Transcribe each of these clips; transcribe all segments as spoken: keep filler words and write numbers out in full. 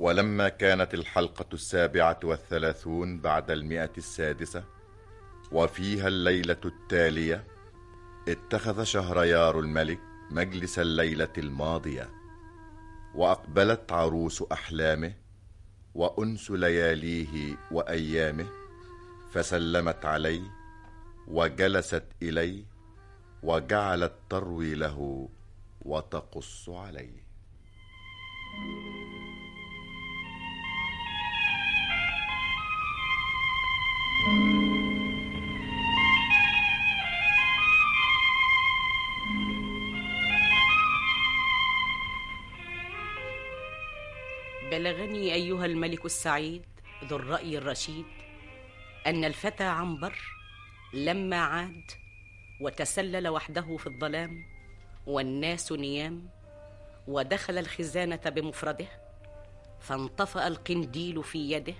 ولما كانت الحلقة السابعة والثلاثون بعد المئة السادسة وفيها الليلة التالية، اتخذ شهريار الملك مجلس الليلة الماضية، وأقبلت عروس أحلامه وأنس لياليه وأيامه، فسلمت عليه وجلست إليه وجعلت تروي له وتقص عليه. بلغني أيها الملك السعيد ذو الرأي الرشيد أن الفتى عنبر لما عاد وتسلل وحده في الظلام والناس نيام، ودخل الخزانة بمفرده، فانطفأ القنديل في يده،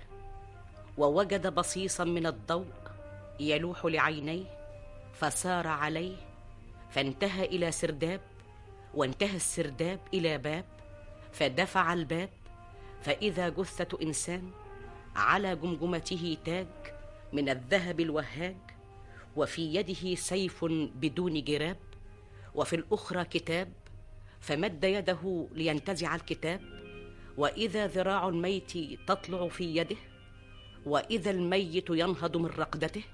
ووجد بصيصا من الضوء يلوح لعينيه، فسار عليه فانتهى إلى سرداب، وانتهى السرداب إلى باب، فدفع الباب، فإذا جثة إنسان على جمجمته تاج من الذهب الوهاج، وفي يده سيف بدون جراب، وفي الأخرى كتاب، فمد يده لينتزع الكتاب، وإذا ذراع الميت تطلع في يده، وإذا الميت ينهض من رقدته،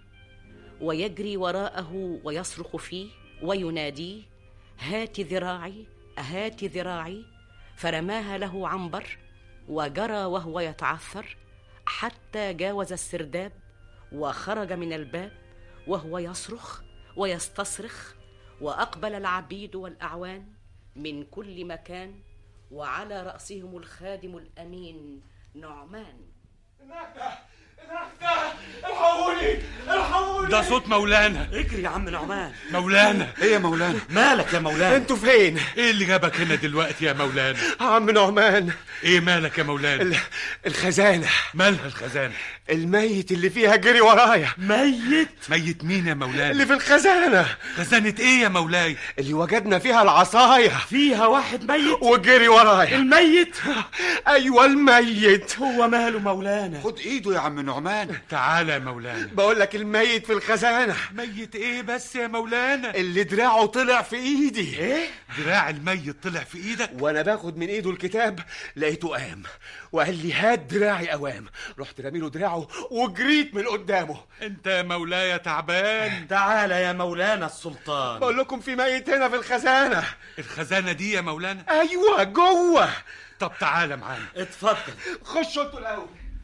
ويجري وراءه ويصرخ فيه ويناديه: هات ذراعي هات ذراعي، فرماها له عنبر وجرى وهو يتعثر حتى جاوز السرداب وخرج من الباب وهو يصرخ ويستصرخ، وأقبل العبيد والأعوان من كل مكان، وعلى رأسهم الخادم الأمين نعمان. النهدة النهدة الحقوني الحقوني، ده صوت مولانا. اجري يا عم نعمان. مولانا. ايه يا مولانا؟ مالك يا مولانا؟ انتوا فين؟ ايه اللي جابك هنا دلوقتي يا مولانا؟ عم نعمان. ايه مالك يا مولانا؟ ال... الخزانة. مالها الخزانة؟ الميت اللي فيها جري ورايا. ميت؟ ميت مين يا مولانا؟ اللي في الخزانة. خزانة ايه يا مولاي؟ اللي وجدنا فيها العصاية. فيها واحد ميت وجري ورايا. الميت؟ ايوه الميت. هو ماله مولانا؟ خد ايده يا عم نعمان. تعالى يا مولانا. بقول لك الميت في الخزانة. ميت ايه بس يا مولانا؟ اللي دراعه طلع في ايدي. ايه؟ دراع الميت طلع في ايدك؟ وانا باخد من ايده الكتاب لقيته قام وقال لي هات دراعي اوام، رحت راميله دراعه وجريت من قدامه. انت يا مولاي تعبان. تعالى يا مولانا السلطان. بقول لكم في ميت هنا في الخزانة. الخزانة دي يا مولانا؟ ايوه جوه. طب تعالى معانا. اتفضل. خشوا انتوا الاول.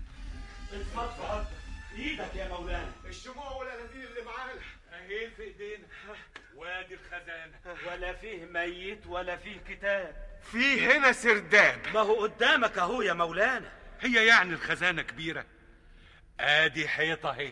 اتفضل. ايدك يا مولانا. الشموع والاناديل اللي معانا اهي في ايدينا، وادي الخزانة. ولا فيه ميت ولا فيه كتاب. في هنا سرداب. ما هو قدامك اهو يا مولانا. هي يعني الخزانة كبيرة؟ ادي حيطة اهي،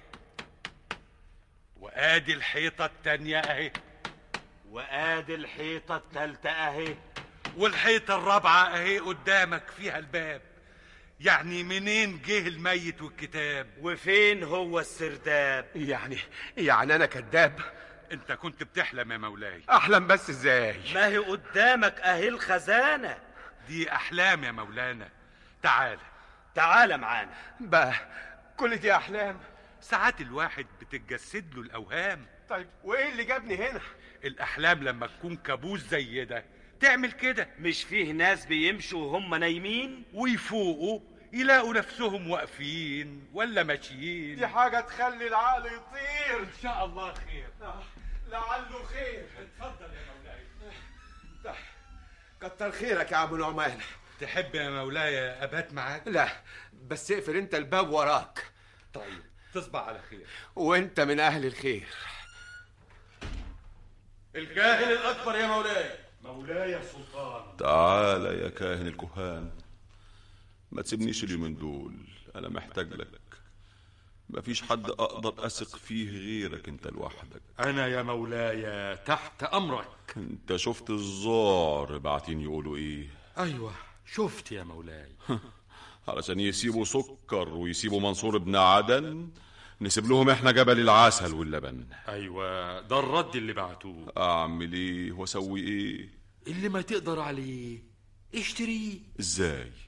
وادي الحيطة التانية اهي، وادي الحيطة التالتة اهي، والحيطة الرابعة اهي قدامك فيها الباب. يعني منين جه الميت والكتاب؟ وفين هو السرداب؟ يعني يعني انا كذاب؟ انت كنت بتحلم يا مولاي. احلم بس ازاي؟ ما هي قدامك اهي الخزانة. دي احلام يا مولانا. تعال تعال معانا بقى. كل دي احلام؟ ساعات الواحد بتتجسد له الاوهام. طيب وايه اللي جابني هنا؟ الاحلام لما تكون كابوس زي ده تعمل كده. مش فيه ناس بيمشوا وهم نايمين ويفوقوا يلاقوا نفسهم واقفين ولا ماشيين؟ دي حاجة تخلي العقل يطير. ان شاء الله خير. آه. لعله خير. اتفضل يا مولاي. ده. كتر خيرك يا ابو نعمان. تحب يا مولاي ابات معاك؟ لا بس اقفل انت الباب وراك. طيب تصبح على خير. وانت من اهل الخير. الكاهن الاكبر يا مولاي. مولاي يا سلطان. تعال يا كاهن الكهان، ما تسيبنيش اليومين دول، انا محتاج لك. مفيش حد اقدر اثق فيه غيرك انت لوحدك. انا يا مولاي تحت امرك. انت شفت الزار باعتين يقولوا ايه؟ ايوه شفت يا مولاي. علشان يسيبوا سكر ويسيبوا منصور ابن عدن، نسيب لهم احنا جبل العسل واللبن. ايوه ده الرد اللي بعتوه. اعمل ايه واسوي ايه؟ اللي ما تقدر عليه اشتريه. ازاي؟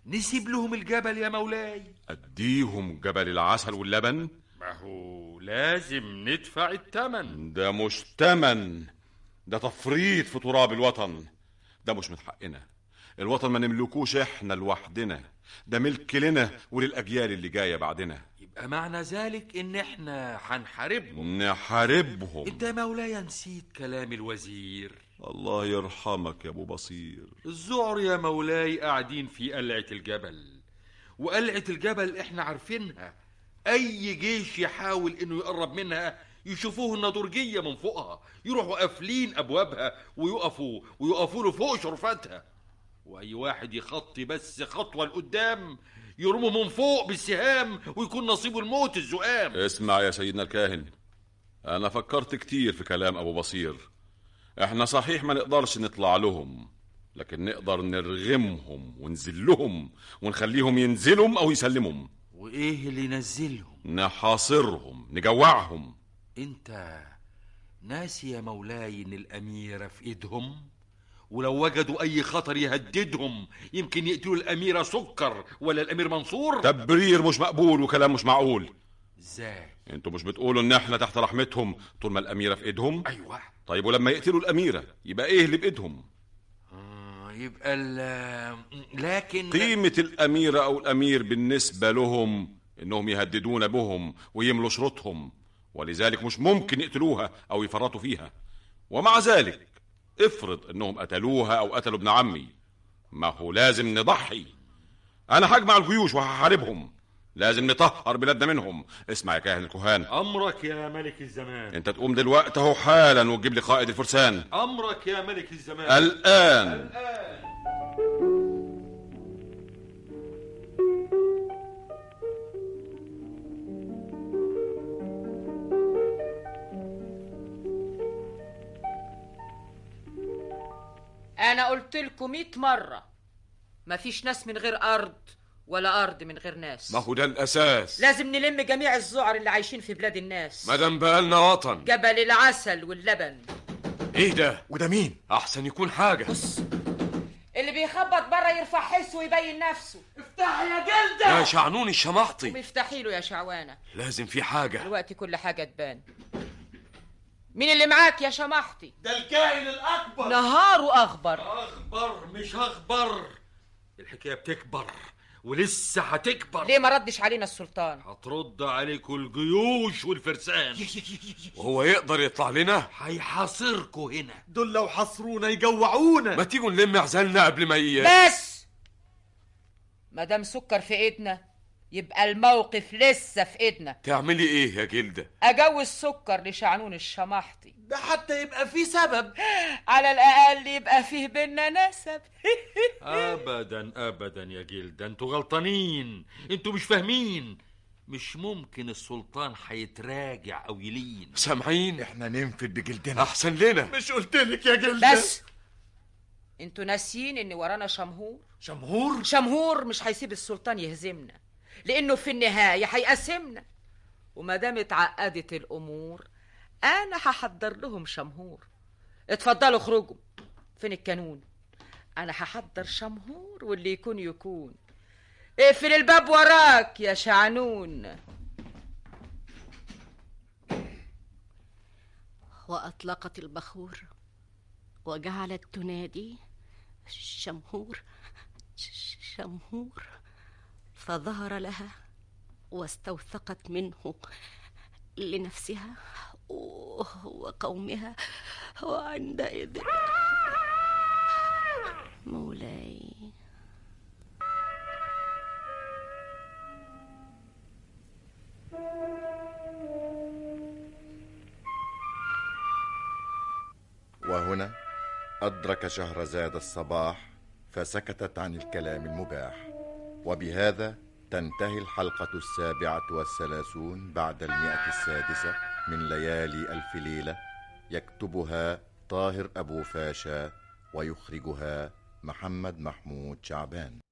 نسيب لهم الجبل يا مولاي؟ اديهم جبل العسل واللبن؟ ما هو لازم ندفع الثمن. ده مش تمن، ده تفريط في تراب الوطن. ده مش من حقنا. الوطن ما نملكوش احنا لوحدنا، ده ملك لنا وللأجيال اللي جاية بعدنا. يبقى معنى ذلك ان احنا هنحاربهم. نحاربهم؟ انت يا مولاي نسيت كلام الوزير. الله يرحمك يا ابو بصير. الذعر يا مولاي قاعدين في قلعة الجبل، وقلعة الجبل احنا عارفينها. اي جيش يحاول انه يقرب منها يشوفوه النضرجية من فوقها، يروحوا قافلين ابوابها ويقفوا ويقفوا له فوق شرفتها، واي واحد يخطي بس خطوة لقدام يرموا من فوق بالسهام ويكون نصيبه الموت الزقام. اسمع يا سيدنا الكاهن، انا فكرت كتير في كلام ابو بصير. احنا صحيح ما نقدرش نطلع لهم، لكن نقدر نرغمهم ونزلهم ونخليهم ينزلهم او يسلمهم. وايه اللي ينزلهم؟ نحاصرهم، نجوعهم. انت ناسي يا مولاي ان الاميرة في ايدهم، ولو وجدوا اي خطر يهددهم يمكن يقتلوا الاميرة سكر ولا الامير منصور. تبرير مش مقبول وكلام مش معقول. ازاي؟ انتوا مش بتقولوا ان احنا تحت رحمتهم طول ما الاميرة في ايدهم؟ ايوه. طيب ولما يقتلوا الاميرة يبقى ايه اللي بايدهم؟ آه يبقى ال لكن قيمة الاميرة او الامير بالنسبة لهم انهم يهددون بهم ويملوا شروطهم، ولذلك مش ممكن يقتلوها او يفرطوا فيها. ومع ذلك افرض انهم قتلوها او قتلوا ابن عمي، ما هو لازم نضحي. انا هجمع الجيوش وهحاربهم، لازم نطهر بلادنا منهم. اسمع يا كاهن الكهان. امرك يا ملك الزمان. انت تقوم دلوقتي اهو حالا وتجيب لي قائد الفرسان. امرك يا ملك الزمان. الان, الآن. انا قلت لكم مئة مرة مفيش ناس من غير ارض ولا ارض من غير ناس. ما هو ده الاساس. لازم نلم جميع الذعر اللي عايشين في بلاد الناس. مادام بقالنا وطن. جبل العسل واللبن. ايه ده؟ وده مين؟ احسن يكون حاجة. بص، اللي بيخبط بره يرفع حسه ويبين نفسه. افتحي يا جلدة يا شعنون الشماحطي. ومفتحي له يا شعوانة. لازم في حاجة دلوقتي كل حاجة تبان. مين اللي معاك يا شماحطي؟ ده الكاهن الاكبر. نهاره اخبر. اخبر مش اخبر، الحكاية بتكبر ولسه هتكبر. ليه ما ردش علينا السلطان؟ هترد عليكم الجيوش والفرسان. وهو يقدر يطلع لنا؟ هيحاصركوا هنا. دول لو حصرونا يجوعونا. ما تيجوا نلم عزلنا قبل ما ي... بس مادام سكر في ايدنا يبقى الموقف لسه في ايدنا. تعملي ايه يا جلدة؟ اجوز سكر لشعنون الشماحطي. ده حتى يبقى فيه سبب، على الاقل يبقى فيه بينا نسب. ابدا ابدا يا جلدة، انتوا غلطانين، انتوا مش فاهمين. مش ممكن السلطان هيتراجع او يلين. سامعين؟ احنا ننفد بجلدنا احسن لنا. مش قلتلك يا جلدة؟ بس انتوا ناسيين ان ورانا شمهور. شمهور؟ شمهور مش هيسيب السلطان يهزمنا، لانه في النهايه هيقسمنا. وما دام اتعقدت الامور انا هحضر لهم شمهور. اتفضلوا اخرجوا. فين الكانون؟ انا هحضر شمهور واللي يكون يكون. اقفل الباب وراك يا شعنون. واطلقت البخور وجعلت تنادي شمهور شمهور، فظهر لها واستوثقت منه لنفسها وقومها. وعندئذ مولاي وهنا أدرك شهرزاد الصباح فسكتت عن الكلام المباح. وبهذا تنتهي الحلقة السابعة والثلاثون بعد المئة السادسة من ليالي ألف ليلة، يكتبها طاهر أبو فاشا ويخرجها محمد محمود شعبان.